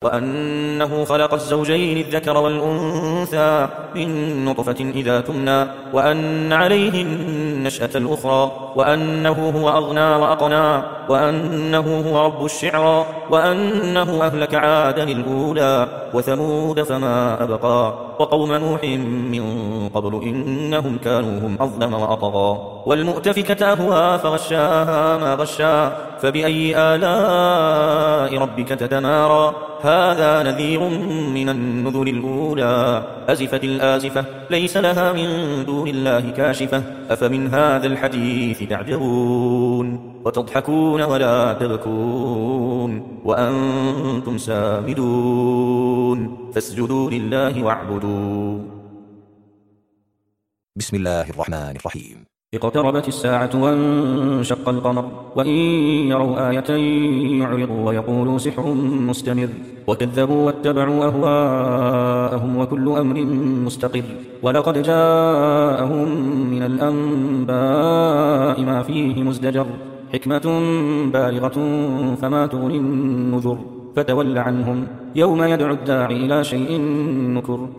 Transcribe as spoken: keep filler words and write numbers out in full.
وأنه خلق الزوجين الذكر والأنثى من نطفة إذا تمنى وأن عليه النشأة الأخرى وأنه هو أغنى وأقنى وأنه هو رب الشعرى وأنه أهلك عادا الأولى وثمود فما أبقى وقوم نوح من قبل إنهم كانوا هم أظلم وأطغى والمؤتفكة أهوى فغشاها ما غشا فبأي آلاء ربك تتمارى هذا نذير من النذر الأولى أزفت الآزفة ليس لها من دون الله كاشفة أفمن هذا الحديث تعجبون وتضحكون ولا تبكون وأنتم سامدون فاسجدوا لله واعبدوا. بسم الله الرحمن الرحيم. اقتربت الساعة وانشق القمر وإن يروا آية يعرضوا ويقولوا سحر مستمر وكذبوا واتبعوا أهواءهم وكل أمر مستقر ولقد جاءهم من الأنباء ما فيه مزدجر حكمة بالغة فما تغني النذر فتول عنهم يوم يدعو الداعي إلى شيء نكر